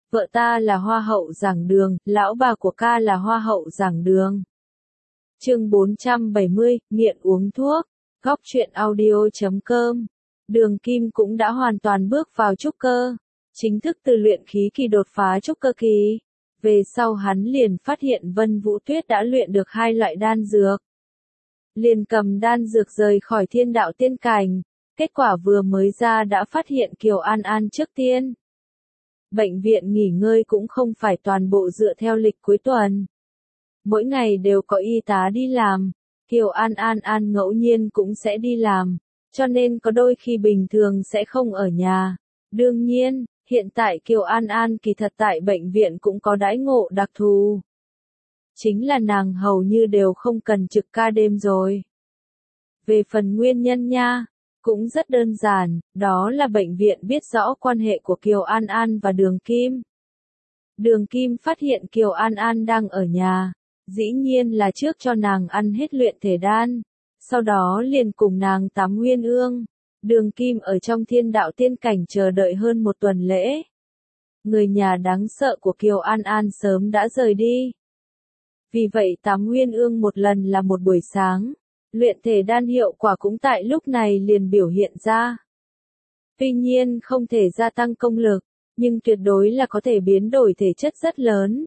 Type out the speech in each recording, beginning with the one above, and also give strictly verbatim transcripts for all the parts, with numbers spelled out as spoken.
vợ ta là hoa hậu giảng đường, lão bà của ca là hoa hậu giảng đường. Chương bốn trăm bảy mươi, nghiện uống thuốc, góc truyện audio chấm com. Đường Kim cũng đã hoàn toàn bước vào trúc cơ, chính thức từ luyện khí kỳ đột phá trúc cơ kỳ. Về sau hắn liền phát hiện Vân Vũ Tuyết đã luyện được hai loại đan dược. Liền cầm đan dược rời khỏi thiên đạo tiên cảnh, kết quả vừa mới ra đã phát hiện Kiều An An trước tiên. Bệnh viện nghỉ ngơi cũng không phải toàn bộ dựa theo lịch cuối tuần. Mỗi ngày đều có y tá đi làm, Kiều An An An ngẫu nhiên cũng sẽ đi làm, cho nên có đôi khi bình thường sẽ không ở nhà. Đương nhiên, hiện tại Kiều An An kỳ thật tại bệnh viện cũng có đãi ngộ đặc thù. Chính là nàng hầu như đều không cần trực ca đêm rồi. Về phần nguyên nhân nha, cũng rất đơn giản, đó là bệnh viện biết rõ quan hệ của Kiều An An và Đường Kim. Đường Kim phát hiện Kiều An An đang ở nhà, dĩ nhiên là trước cho nàng ăn hết luyện thể đan, sau đó liền cùng nàng tắm nguyên ương. Đường Kim ở trong thiên đạo tiên cảnh chờ đợi hơn một tuần lễ. Người nhà đáng sợ của Kiều An An sớm đã rời đi. Vì vậy tắm nguyên ương một lần là một buổi sáng. Luyện thể đan hiệu quả cũng tại lúc này liền biểu hiện ra. Tuy nhiên không thể gia tăng công lực, nhưng tuyệt đối là có thể biến đổi thể chất rất lớn.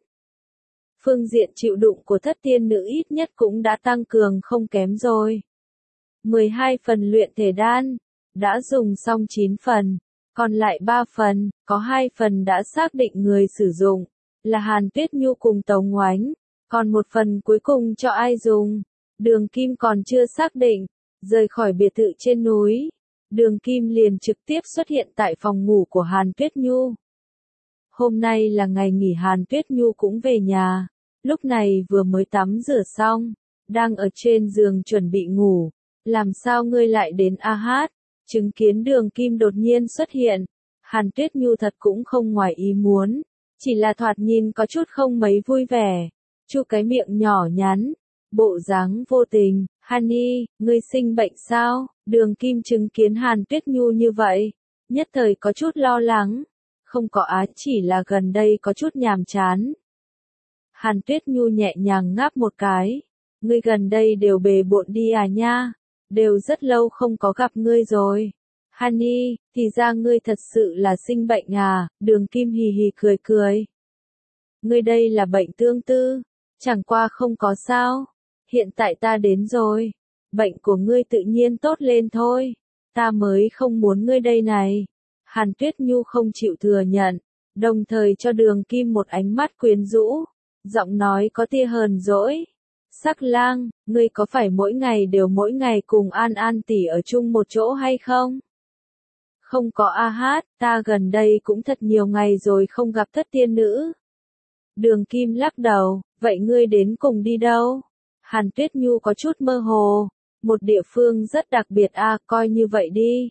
Phương diện chịu đựng của thất tiên nữ ít nhất cũng đã tăng cường không kém rồi. mười hai phần luyện thể đan, đã dùng xong chín phần, còn lại ba phần, có hai phần đã xác định người sử dụng, là Hàn Tuyết Nhu cùng Tống Oánh, còn một phần cuối cùng cho ai dùng. Đường Kim còn chưa xác định, rời khỏi biệt thự trên núi, Đường Kim liền trực tiếp xuất hiện tại phòng ngủ của Hàn Tuyết Nhu. Hôm nay là ngày nghỉ, Hàn Tuyết Nhu cũng về nhà, lúc này vừa mới tắm rửa xong, đang ở trên giường chuẩn bị ngủ. Làm sao ngươi lại đến a hát? Chứng kiến Đường Kim đột nhiên xuất hiện, Hàn Tuyết Nhu thật cũng không ngoài ý muốn, chỉ là thoạt nhìn có chút không mấy vui vẻ, chu cái miệng nhỏ nhắn. Bộ dáng vô tình, Honey, ngươi sinh bệnh sao? Đường Kim chứng kiến Hàn Tuyết Nhu như vậy, nhất thời có chút lo lắng. Không có á, chỉ là gần đây có chút nhàm chán. Hàn Tuyết Nhu nhẹ nhàng ngáp một cái. Ngươi gần đây đều bề bộn đi à nha? Đều rất lâu không có gặp ngươi rồi. Honey, thì ra ngươi thật sự là sinh bệnh à? Đường Kim hì hì cười cười. Ngươi đây là bệnh tương tư, chẳng qua không có sao. Hiện tại ta đến rồi, bệnh của ngươi tự nhiên tốt lên thôi, ta mới không muốn ngươi đây này. Hàn Tuyết Nhu không chịu thừa nhận, đồng thời cho Đường Kim một ánh mắt quyến rũ, giọng nói có tia hờn dỗi. Sắc lang, ngươi có phải mỗi ngày đều mỗi ngày cùng An An tỷ ở chung một chỗ hay không? Không có a hát, ta gần đây cũng thật nhiều ngày rồi không gặp thất tiên nữ. Đường Kim lắc đầu, vậy ngươi đến cùng đi đâu? Hàn Tuyết Nhu có chút mơ hồ, một địa phương rất đặc biệt a, à, coi như vậy đi.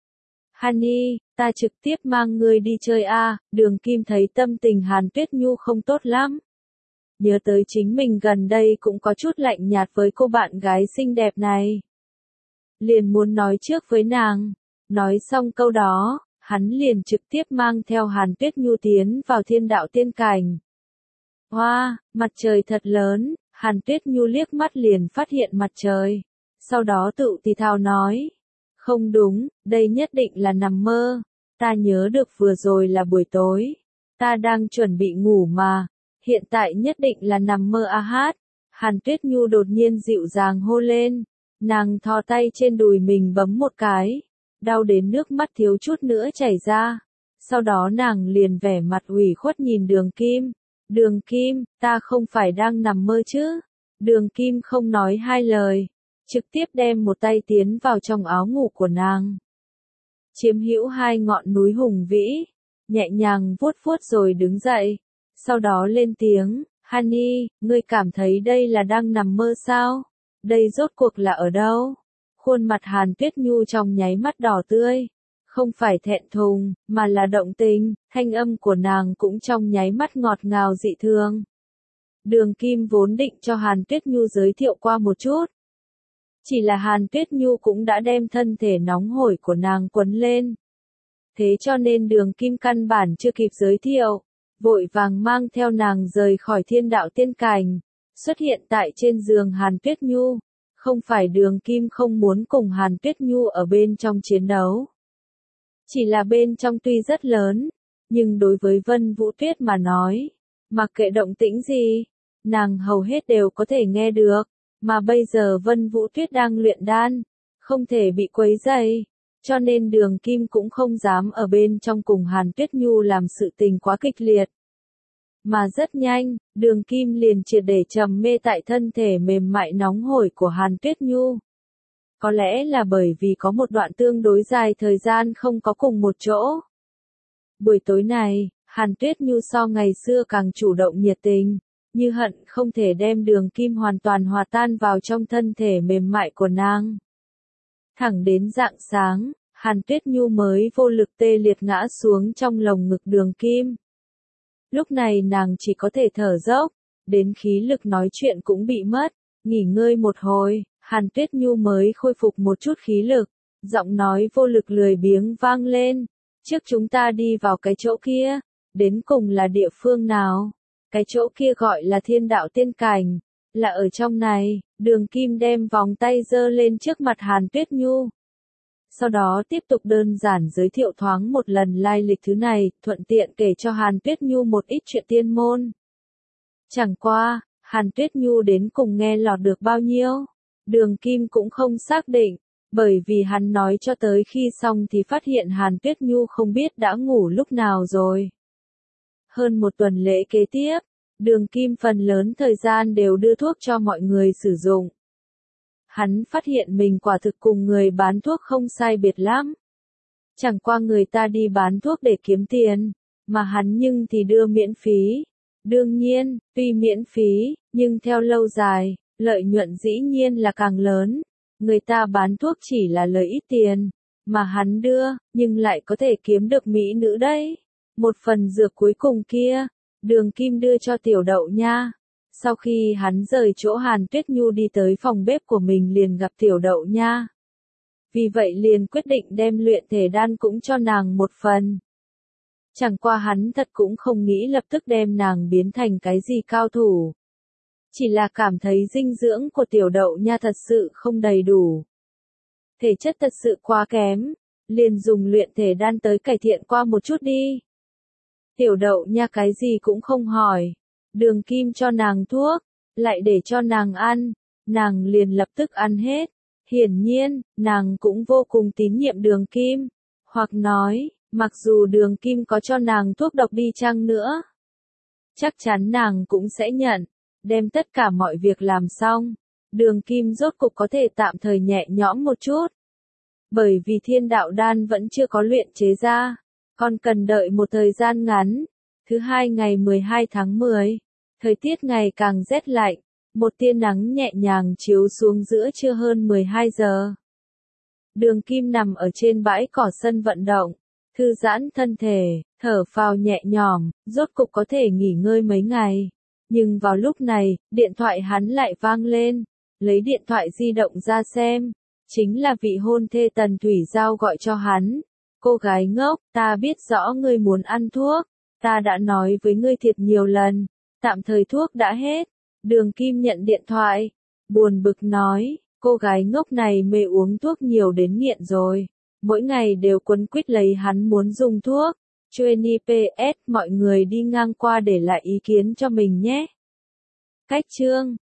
Honey, ta trực tiếp mang ngươi đi chơi a. À. Đường Kim thấy tâm tình Hàn Tuyết Nhu không tốt lắm. Nhớ tới chính mình gần đây cũng có chút lạnh nhạt với cô bạn gái xinh đẹp này. Liền muốn nói trước với nàng, nói xong câu đó, hắn liền trực tiếp mang theo Hàn Tuyết Nhu tiến vào thiên đạo tiên cảnh. Hoa, wow, mặt trời thật lớn. Hàn Tuyết Nhu liếc mắt liền phát hiện mặt trời, sau đó tự thì thào nói, không đúng, đây nhất định là nằm mơ, ta nhớ được vừa rồi là buổi tối, ta đang chuẩn bị ngủ mà, hiện tại nhất định là nằm mơ a hát. Hàn Tuyết Nhu đột nhiên dịu dàng hô lên, nàng thò tay trên đùi mình bấm một cái, đau đến nước mắt thiếu chút nữa chảy ra, sau đó nàng liền vẻ mặt ủy khuất nhìn Đường Kim. Đường Kim, ta không phải đang nằm mơ chứ? Đường Kim không nói hai lời, trực tiếp đem một tay tiến vào trong áo ngủ của nàng. Chiếm hữu hai ngọn núi hùng vĩ, nhẹ nhàng vuốt vuốt rồi đứng dậy, sau đó lên tiếng, Honey, ngươi cảm thấy đây là đang nằm mơ sao? Đây rốt cuộc là ở đâu? Khuôn mặt Hàn Tuyết Nhu trong nháy mắt đỏ tươi. Không phải thẹn thùng, mà là động tình, thanh âm của nàng cũng trong nháy mắt ngọt ngào dị thường. Đường Kim vốn định cho Hàn Tuyết Nhu giới thiệu qua một chút. Chỉ là Hàn Tuyết Nhu cũng đã đem thân thể nóng hổi của nàng quấn lên. Thế cho nên Đường Kim căn bản chưa kịp giới thiệu, vội vàng mang theo nàng rời khỏi thiên đạo tiên cảnh, xuất hiện tại trên giường Hàn Tuyết Nhu. Không phải Đường Kim không muốn cùng Hàn Tuyết Nhu ở bên trong chiến đấu. Chỉ là bên trong tuy rất lớn, nhưng đối với Vân Vũ Tuyết mà nói, mặc kệ động tĩnh gì, nàng hầu hết đều có thể nghe được, mà bây giờ Vân Vũ Tuyết đang luyện đan, không thể bị quấy rầy, cho nên Đường Kim cũng không dám ở bên trong cùng Hàn Tuyết Nhu làm sự tình quá kịch liệt. Mà rất nhanh, Đường Kim liền triệt để trầm mê tại thân thể mềm mại nóng hổi của Hàn Tuyết Nhu. Có lẽ là bởi vì có một đoạn tương đối dài thời gian không có cùng một chỗ. Buổi tối này, Hàn Tuyết Nhu so ngày xưa càng chủ động nhiệt tình, như hận không thể đem Đường Kim hoàn toàn hòa tan vào trong thân thể mềm mại của nàng. Thẳng đến rạng sáng, Hàn Tuyết Nhu mới vô lực tê liệt ngã xuống trong lồng ngực Đường Kim. Lúc này nàng chỉ có thể thở dốc, đến khí lực nói chuyện cũng bị mất, nghỉ ngơi một hồi, Hàn Tuyết Nhu mới khôi phục một chút khí lực, giọng nói vô lực lười biếng vang lên, trước chúng ta đi vào cái chỗ kia, đến cùng là địa phương nào, cái chỗ kia gọi là thiên đạo tiên cảnh, là ở trong này. Đường Kim đem vòng tay giơ lên trước mặt Hàn Tuyết Nhu. Sau đó tiếp tục đơn giản giới thiệu thoáng một lần lai lịch thứ này, thuận tiện kể cho Hàn Tuyết Nhu một ít chuyện tiên môn. Chẳng qua, Hàn Tuyết Nhu đến cùng nghe lọt được bao nhiêu, Đường Kim cũng không xác định, bởi vì hắn nói cho tới khi xong thì phát hiện Hàn Tuyết Nhu không biết đã ngủ lúc nào rồi. Hơn một tuần lễ kế tiếp, Đường Kim phần lớn thời gian đều đưa thuốc cho mọi người sử dụng. Hắn phát hiện mình quả thực cùng người bán thuốc không sai biệt lắm. Chẳng qua người ta đi bán thuốc để kiếm tiền, mà hắn nhưng thì đưa miễn phí. Đương nhiên, tuy miễn phí, nhưng theo lâu dài, lợi nhuận dĩ nhiên là càng lớn. Người ta bán thuốc chỉ là lời ít tiền, mà hắn đưa, nhưng lại có thể kiếm được mỹ nữ đấy. Một phần dược cuối cùng kia, Đường Kim đưa cho Tiểu Đậu Nha. Sau khi hắn rời chỗ Hàn Tuyết Nhu đi tới phòng bếp của mình liền gặp Tiểu Đậu Nha. Vì vậy liền quyết định đem luyện thể đan cũng cho nàng một phần. Chẳng qua hắn thật cũng không nghĩ lập tức đem nàng biến thành cái gì cao thủ. Chỉ là cảm thấy dinh dưỡng của Tiểu Đậu Nha thật sự không đầy đủ. Thể chất thật sự quá kém, liền dùng luyện thể đan tới cải thiện qua một chút đi. Tiểu Đậu Nha cái gì cũng không hỏi. Đường Kim cho nàng thuốc, lại để cho nàng ăn, nàng liền lập tức ăn hết. Hiển nhiên, nàng cũng vô cùng tín nhiệm Đường Kim. Hoặc nói, mặc dù Đường Kim có cho nàng thuốc độc đi chăng nữa, chắc chắn nàng cũng sẽ nhận. Đem tất cả mọi việc làm xong, Đường Kim rốt cục có thể tạm thời nhẹ nhõm một chút. Bởi vì thiên đạo đan vẫn chưa có luyện chế ra, còn cần đợi một thời gian ngắn. Thứ hai ngày mười hai tháng mười, thời tiết ngày càng rét lạnh, một tia nắng nhẹ nhàng chiếu xuống giữa trưa hơn mười hai giờ. Đường Kim nằm ở trên bãi cỏ sân vận động, thư giãn thân thể, thở phào nhẹ nhõm, rốt cục có thể nghỉ ngơi mấy ngày. Nhưng vào lúc này, điện thoại hắn lại vang lên, lấy điện thoại di động ra xem, chính là vị hôn thê Tần Thủy Giao gọi cho hắn. Cô gái ngốc, ta biết rõ ngươi muốn ăn thuốc, ta đã nói với ngươi thiệt nhiều lần, tạm thời thuốc đã hết. Đường Kim nhận điện thoại, buồn bực nói, cô gái ngốc này mê uống thuốc nhiều đến nghiện rồi, mỗi ngày đều quấn quýt lấy hắn muốn dùng thuốc. Chuyên pê ét mọi người đi ngang qua để lại ý kiến cho mình nhé. Cách chương